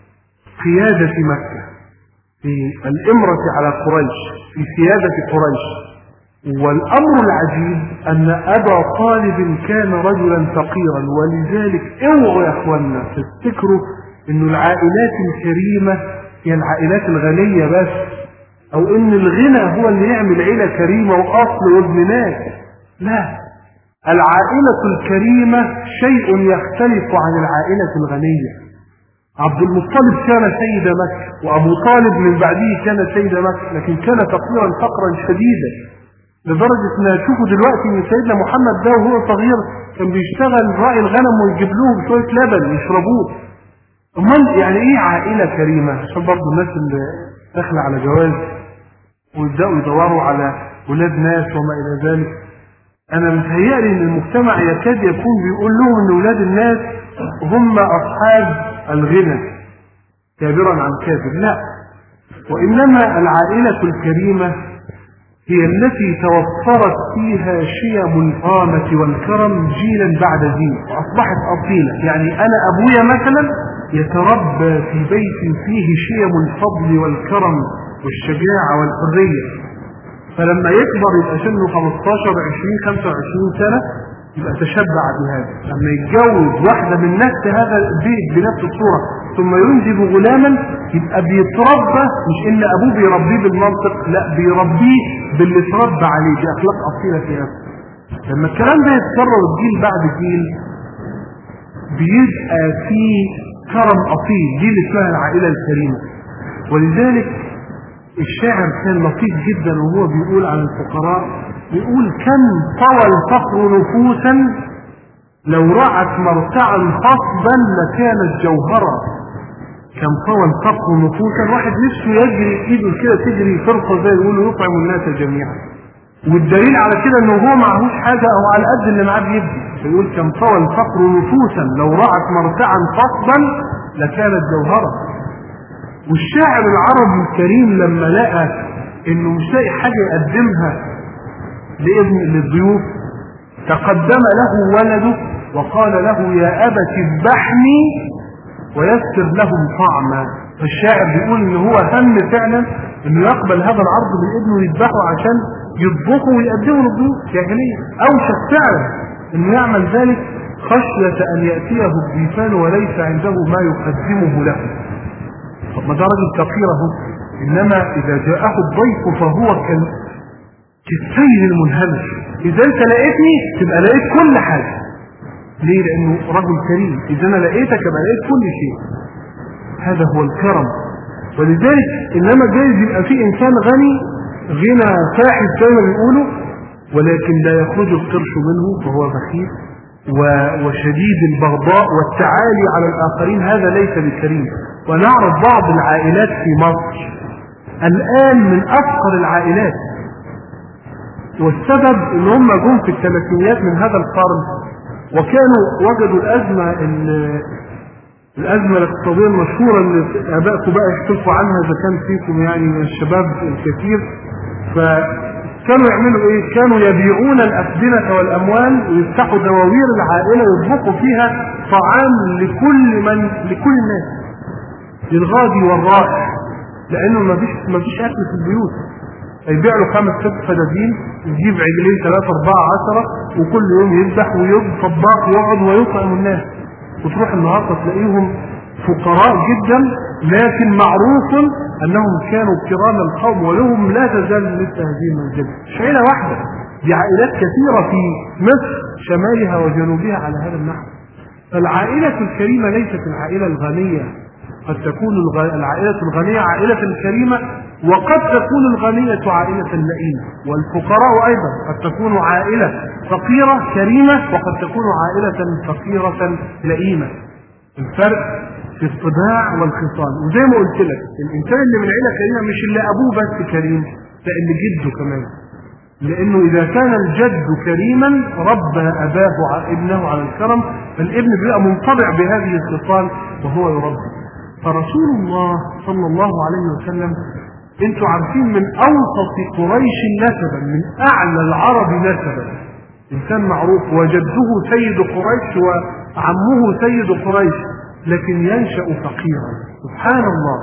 قيادة مكة، في الإمرة على قريش، في سيادة قريش. والأمر العجيب أن أبا طالب كان رجلا فقيرا، ولذلك اوعوا يا أخوانا تفتكروا إنه العائلات الكريمة هي العائلات الغنية بس، أو إن الغنى هو اللي يعمل عيلة كريمة وأصل وابن ناس. لا، العائلة الكريمة شيء يختلف عن العائلة الغنية. عبد المطلب كان سيد مكة، وأبو طالب من بعده كان سيد مكة، لكن كان فقيرا فقرا شديدا، لدرجة ما تشوفوا دلوقتي ان سيدنا محمد ده وهو صغير كان بيشتغل راعي الغنم ويجيب لهم شوية لبن يشربوه. امال يعني ايه عائلة كريمة؟ عشان برضه الناس اللي داخله على جواز ويبدأوا يدوروا على ولاد ناس وما الى ذلك، انا متهيألي ان المجتمع يكاد يكون بيقول لهم ان ولاد الناس هم اصحاب الغنى كابرا عن كابر. لا، وانما العائلة الكريمة هي التي توفرت فيها شيم القامة والكرم جيلا بعد جيل، وأصبحت أصيلة. يعني أنا أبويا مثلا يتربى في بيت فيه شيم الفضل والكرم والشجاعة والحرية، فلما يكبر يبقى سنه 15 20 25 سنة يبقى تشبع بهذا. لما يتجوز واحدة من نفس هذا البيت بنفس الصورة ثم ينجب غلاما يبقى بيتربى، مش ان ابوه بيربيه بالمنطق، لا بيربيه باللي اتربى عليه، باخلاق اصيله في نفسه. لما الكلام ده يتكرر جيل بعد جيل بيبقى فيه كرم اصيل، دي اللي اسمها العائله الكريمه. ولذلك الشاعر كان لطيف جدا وهو بيقول عن الفقراء، بيقول كم طوى الفقر نفوسا لو رعت مرتعا خصبا لكانت جوهرا. كم طوى الفقر نفوسا، واحد نفسه يجري ايده كده تجري فرقه زي يقولوا يطعم الناس جميعا، والدليل على كده انه هو معهوش حاجه او على قد اللي معاه بيدي. فيقول كم طوى الفقر نفوسا لو رعت مرتعا خصبا لكانت جوهرا. والشاعر العربي الكريم لما لقى انه مش لاقي حاجه يقدمها للضيوف تقدم له ولده وقال له يا أبت اذبحني ويسر لهم طعما. فالشاعر بيقول ان هو هم فعلا انه يقبل هذا العرض من ابنه ويذبحه عشان يطبخه ويقدمه للضيوف جاهلية، اوشك فعلا انه يعمل ذلك خشية ان يأتيه الضيفان وليس عنده ما يقدمه له. طب ما ده راجل فقير اهو، انما اذا جاءه الضيف فهو كالسيل المنهمش، اذا انت لقيتني تبقى لقيت كل حاجة. ليه؟ لانه رجل كريم، اذا انا لقيتك يبقى لقيت كل شيء. هذا هو الكرم. ولذلك انما جايز يبقى في انسان غني غنى فاحش زي ما بيقولوا، ولكن لا يخرج القرش منه فهو بخيل وشديد البغضاء والتعالي على الاخرين، هذا ليس بكريم. ونعرف بعض العائلات في مصر الان من افقر العائلات، والسبب ان هم جم في الثلاثينيات من هذا القرن وكانوا وجدوا الازمه الاقتصاديه المشهوره اللي ابائكم بقى يحكوا عنها اذا كان فيكم يعني من الشباب الكثير. فكانوا يعملوا ايه؟ كانوا يبيعون الافدنه والاموال ويفتحوا دواوير العائله ويطبخوا فيها طعام لكل الناس، للغادي والرائح، لانه ما فيش اكل في البيوت. يبيع له 5 6 فدادين، يجيب عجلين 3 4 10 وكل يوم يذبح ويطبخ ويقعد ويطعم الناس. وتروح النهارده تلاقيهم فقراء جدا، لكن معروف انهم كانوا كرام القوم ولهم لا تزال مثل هذه المنزله. مش عيله واحده، دي عائلات كثيره في مصر شمالها وجنوبها على هذا النحو. فالعائله الكريمه ليست العائله الغنيه قد تكون العائلة الغنية عائلة كريمة، وقد تكون الغنية عائلة لئيمة، والفقراء أيضا قد تكون عائلة فقيرة كريمة وقد تكون عائلة فقيرة لئيمة. الفرق في الطباع والخصال. وزي ما قلت لك الإنسان اللي من عائلة كريمة مش اللي أبوه بس كريم، لا اللي جده كمان، لأنه إذا كان الجد كريما ربى أباه ابنه على الكرم، فالابن بيبقى منطبع بهذه الخصال وهو يربي. فرسول الله صلى الله عليه وسلم انتوا عارفين من أوسط قريش نسبا، من أعلى العرب نسبا، إنسان معروف، وجده سيد قريش وعمه سيد قريش، لكن ينشأ فقيرا سبحان الله،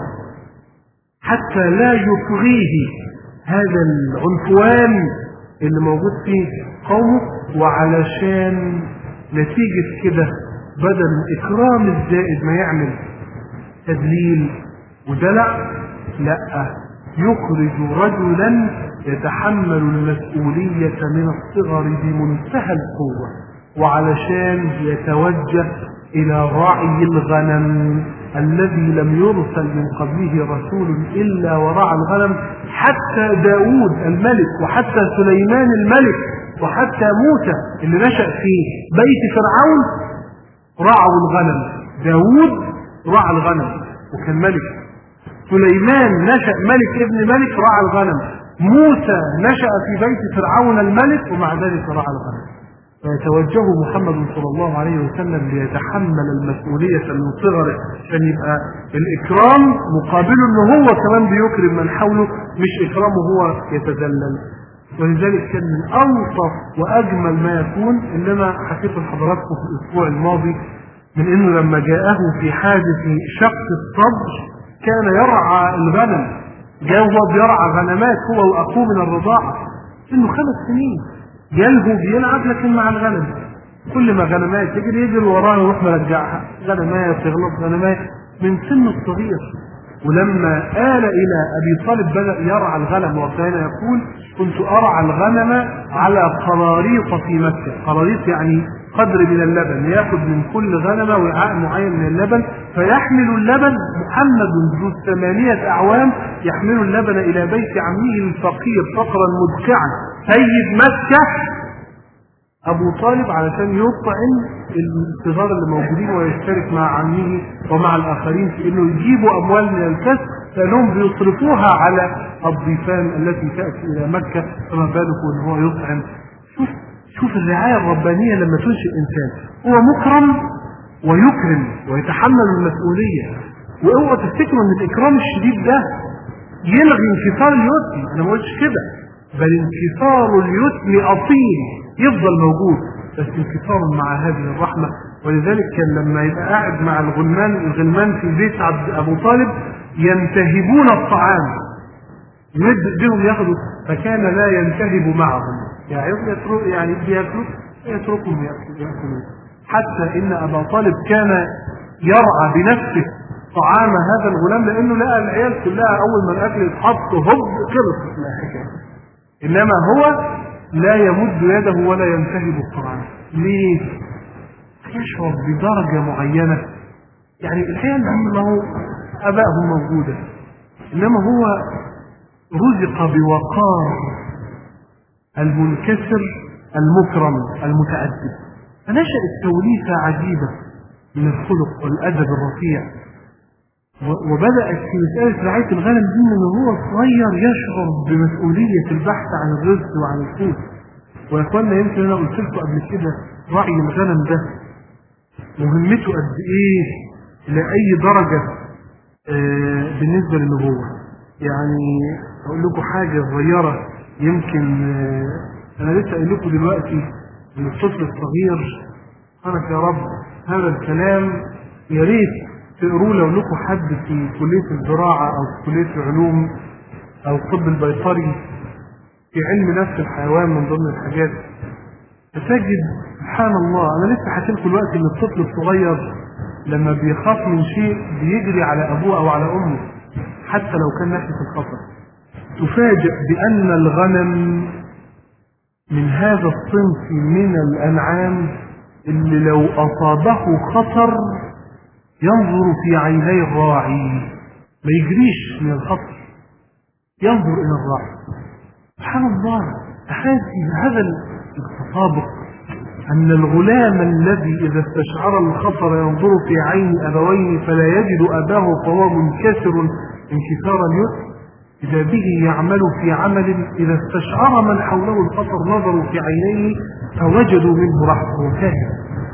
حتى لا يطغيه هذا العنفوان اللي موجود فيه قومه. وعلشان نتيجة كده بدل الإكرام الزائد ما يعمل تدليل ودلع، لا، يخرج رجلا يتحمل المسؤولية من الصغر بمنتهى القوة، وعلشان يتوجه إلى راعي الغنم الذي لم يرسل من قبله رسول إلا ورعى الغنم. حتى داود الملك وحتى سليمان الملك وحتى موسى اللي نشأ في بيت فرعون رعوا الغنم. داود رعى الغنم وكان ملك، سليمان نشأ ملك ابن ملك رعى الغنم، موسى نشأ في بيت فرعون الملك ومع ذلك رعى الغنم. فيتوجه محمد صلى الله عليه وسلم ليتحمل المسؤولية من صغره، عشان يبقى الإكرام مقابله إنه هو كمان بيكرم من حوله، مش إكرامه هو يتذلل. ولذلك كان من ألطف وأجمل ما يكون اللي أنا حكيته لحضراتكم في الأسبوع الماضي، من إنه لما جاءه في حادث شق الصدر كان يرعى الغنم، جاء هو بيرعى غنمات هو وأخوه من الرضاعة، إنه 5 سنين يلهو بيلعب لكن مع الغنم، كل ما غنمات يجري وراه ويروح مرجعها، غنمات تغلط غنمات من سن الصغير. ولما آل إلى أبي طالب بدأ يرعى الغنم، وكان يقول كنت أرعى الغنم على قراريط في مكة. قراريط يعني قدر من اللبن، يأخذ من كل غنمة وعاء معين من اللبن، فيحمل اللبن محمد ذو 8 أعوام يحمل اللبن إلى بيت عمه الفقير فقرا مدكعا سيد مكة أبو طالب، علشان يطعم الصغار اللي موجودين ويشترك مع عمه ومع الآخرين في إنه يجيبوا أموال من الكسب، لأنهم بيصرفوها على الضيفان التي تأتي إلى مكة، فما بالك إن هو يطعم. شوف الرعاية الربانية لما تنشئ إنسان هو مكرم ويكرم ويتحمل المسؤولية. واوعوا تفتكروا ان الإكرام الشديد ده يلغي انكسار اليتم، أنا ما قلتش كده، بل انكسار اليتم أصيل يفضل موجود، بس انكسار مع هذه الرحمة. ولذلك كان لما يبقى قاعد مع الغلمان في بيت أبو طالب ينتهبون الطعام، يمد بهم ياخذوا، فكان لا ينتهب معهم، يعني يتركهم يأكلون، حتى إن أبا طالب كان يرعى بنفسه طعام هذا الغلام، لأنه لقى العيال كلها أول ما الأكل يتحط هب خلص الحكاية، إنما هو لا يمد يده ولا ينتهب الطعام. ليه؟ يشعر بدرجة معينة، يعني الحياة ما هو أبائهم موجودة، إنما هو رزق بوقار المنكسر المكرم المتأدب، فنشأت توليفة عجيبة من الخلق والأدب الرفيع. وبدأت في مسألة رعاية الغنم دي من هو صغير يشعر بمسؤولية البحث عن الرزق وعن القوت. ويا اخوانا يمكن انا قلت لكم قبل كده رعي الغنم ده مهمته قد ايه لأي درجة بالنسبة للنبوة. يعني اقول لكم حاجة صغيرة، يمكن انا لسه قايل لكم دلوقتي ان الطفل الصغير سبحانك يا رب هذا الكلام يا ريت تقروا لو لكم حد في كلية الزراعة او في كلية العلوم او الطب البيطري في علم نفس الحيوان من ضمن الحاجات، فتجد سبحان الله. انا لسه حكيت لكم دلوقتي ان الطفل الصغير لما بيخاف من شيء بيجري على ابوه او على امه حتى لو كان ناحية الخطر. تفاجئ بان الغنم من هذا الصنف من الانعام اللي لو اصابه خطر ينظر في عيني الراعي، ما يجريش من الخطر، ينظر إلى الراعي. سبحان الله، أحاسي بهذا التطابق أن الغلام الذي إذا استشعر الخطر ينظر في عين أبوين فلا يجد أباه فهو منكسر انكسار اليسر، إذا به يعمل في عمل إذا استشعر من حوله الخطر نظروا في عينيه فوجدوا منه رحمة وفاهم.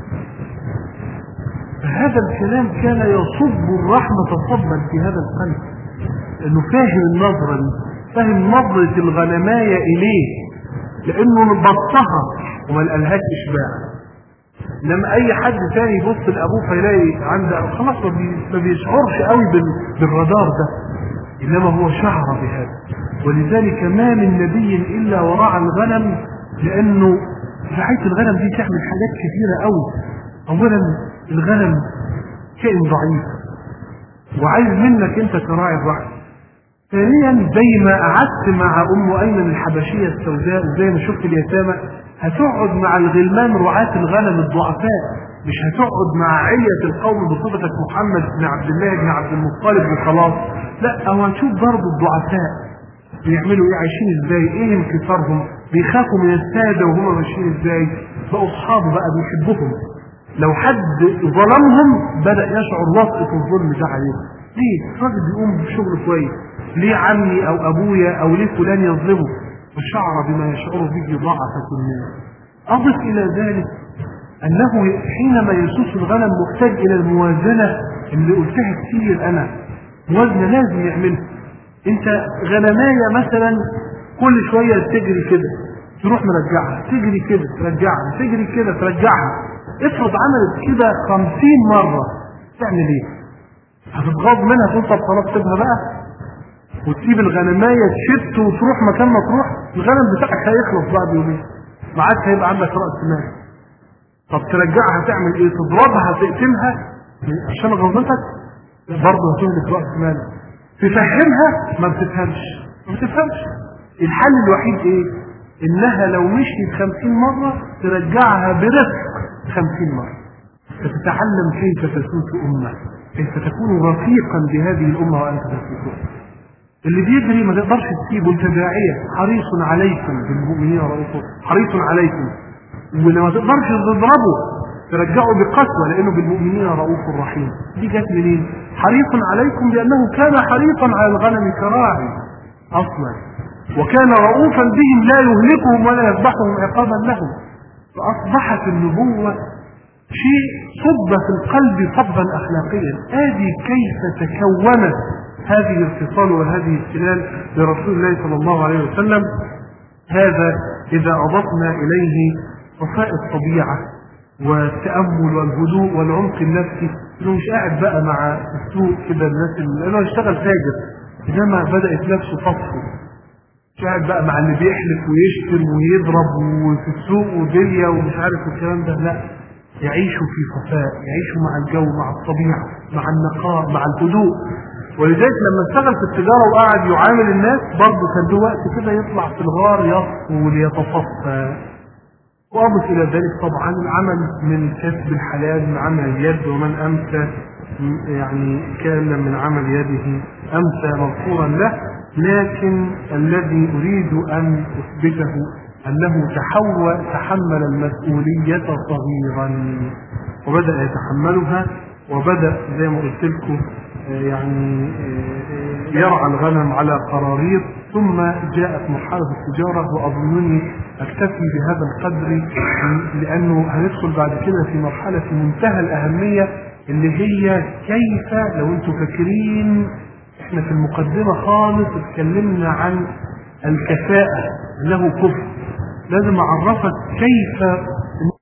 فهذا الكلام كان يصب الرحمة صبا في هذا القلب، لأنه فاهم النظرة دي، فاهم نظرة الغنماية إليه، لأنه بطها وما لقالهاش إشباع. لما أي حد تاني يبص لأبوه فيلاقي عنده خلاص ما بيشعرش قوي بالرادار ده، إنما هو شعر بهذا. ولذلك ما من نبي إلا ورعى الغنم، لأنه رعاية الغنم دي تعمل حاجات كثيرة قوي. أولا الغنم كائن ضعيف وعايز منك أنت كراعي الرعي. ثانيا زي ما قعدت مع أم أيمن الحبشية السوداء زي ما شفت اليتامى، هتقعد مع الغلمان رعاة الغنم الضعفاء، مش هتقعد مع علية القوم بصفتك محمد بن عبد الله بن عبد المطلب وخلاص، لا، هو هتشوف برضه الضعفاء بيعملوا ايه، عايشين ازاي، ايه انكسارهم، بيخافوا من السادة وهم ماشيين ازاي، بقوا اصحابه بقى بيحبهم. لو حد ظلمهم بدأ يشعر وطئة الظلم ده عليهم. ليه؟ الراجل بيقوم بشغل كويس، ليه عمي او ابويا او ليه فلان يظلمه؟ وشعر بما يشعر به ضعفة الناس. اضف الى ذلك انه حينما يسوس الغنم محتاج الى الموازنة اللي قلتها كتير انا، موازنة لازم يعملها. انت غنماية مثلا كل شوية تجري كده تروح مرجعها، تجري كده ترجعها، تجري كده ترجعها. افرض عملت كده 50 مرة، تعمل ايه؟ هتتغاض منها تقول طب خلاص سيبها بقى وتسيب الغنماية تشت وتروح مكان ما تروح؟ الغنم بتاعك هيخلص بعد يومين، ما عادش هيبقى عندك رأس مال. طب ترجعها تعمل ايه؟ تضربها تقتلها عشان غلطتك؟ برضه هتهلك رأس مالك. تفهمها ما بتفهمش، الحل الوحيد ايه؟ انها لو مشيت 50 مرة ترجعها برفق 50 مرة، فتتعلم كيف تسوس أمة، كيف تكون رفيقا بهذه الأمة وأنت تسوسها. اللي بيجري ما تقدرش تسيبه، انت داعية حريص عليكم بالمؤمنين رؤوف حريص عليكم، ولما تقدرش تضربه ترجعه بقسوة لأنه بالمؤمنين رؤوف رحيم. دي جت منين؟ حريص عليكم لأنه كان حريصا على الغنم كراعي أصلا، وكان رؤوفا بهم لا يهلكهم ولا يذبحهم عقابا لهم. فأصبحت النبوة شيء صب في القلب صبا أخلاقيا. آدي كيف تكونت هذه الخصال وهذه السلال لرسول الله صلى الله عليه وسلم. هذا إذا أضفنا إليه وفاء الطبيعة والتأمل والهدوء والعمق النفسي، إنه مش قاعد بقى مع السوق كده الناس اللي يشتغل تاجر، إنما بدأت نفسه تصفو، مش قاعد بقى مع اللي بيحلف ويشتم ويضرب وفي السوق ودنيا ومش عارف الكلام ده، لا، يعيشوا في صفاء، يعيشوا مع الجو، مع الطبيعة، مع النقاء، مع الهدوء. ولذلك لما اشتغل في التجارة وقعد يعامل الناس برضه كان له وقت كده يطلع في الغار يصفو ليتصفى. وأضف إلى ذلك طبعا العمل من كسب الحلال من عمل اليد، ومن أمسى يعني كان من عمل يده أمسى مغفورا له. لكن الذي أريد أن أثبته أنه تحمل المسؤولية صغيرا وبدأ يتحملها، وبدأ زي ما قلت لكم يعني يرعى الغنم على قراريط. ثم جاءت مرحلة التجارة، وأظنني أكتفي بهذا القدر لأنه هندخل بعد كده في مرحلة في منتهى الأهمية اللي هي كيف، لو أنتم فاكرين احنا في المقدمة خالص اتكلمنا عن الكفاءة انه كفر، لازم اعرفك كيف